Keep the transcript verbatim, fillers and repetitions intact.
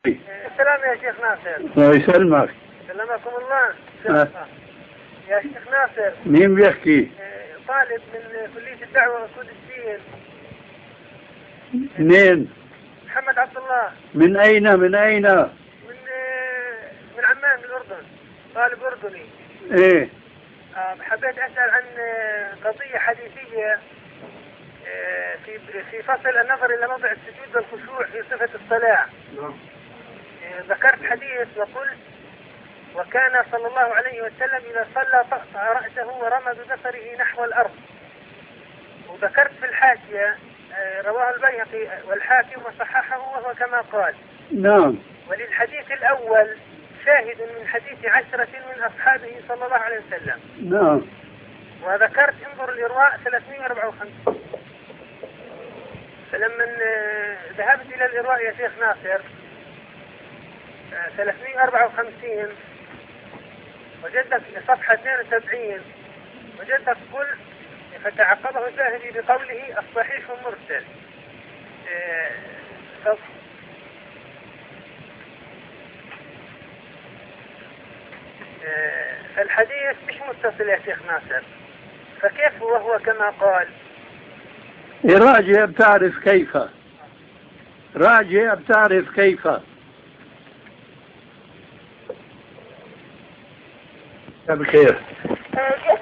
السلام يا شيخ ناصر. الله يسلمك. سلمكم الله. أه. يا شيخ ناصر. مين بيحكي؟ طالب من كلية الدعوة وأصول الدين. منين؟ محمد عبد الله. من أين من أين؟ من من عمان من الأردن. طالب أردني. إيه. آه حبيت أسأل عن قضية حديثية في في فصل النظر إلى موضع السجود والخشوع في صفة الصلاة. ذكرت حديث وقلت: وكان صلى الله عليه وسلم إذا صلى طأطأ رأسه ورمى ببصره نحو الأرض. وذكرت في الحاشية رواه البيهقي والحاكم وصححه وهو كما قال. نعم. وللحديث الأول شاهد من حديث عشرة من أصحابه صلى الله عليه وسلم. نعم. وذكرت انظر الإرواء ثلاثمائة وأربعة وخمسين. فلما ذهبت إلى الإرواء يا شيخ ناصر ثلاثمائة وأربعة وخمسين وجدت صفحة اثنين وسبعين وجدت قل فتعقبه الذهبي بقوله الصحيح مرسل. فالحديث مش متصل يا شيخ ناصر، فكيف وهو كما قال؟ راجع بتعرف كيف، راجع بتعرف كيف. بخير.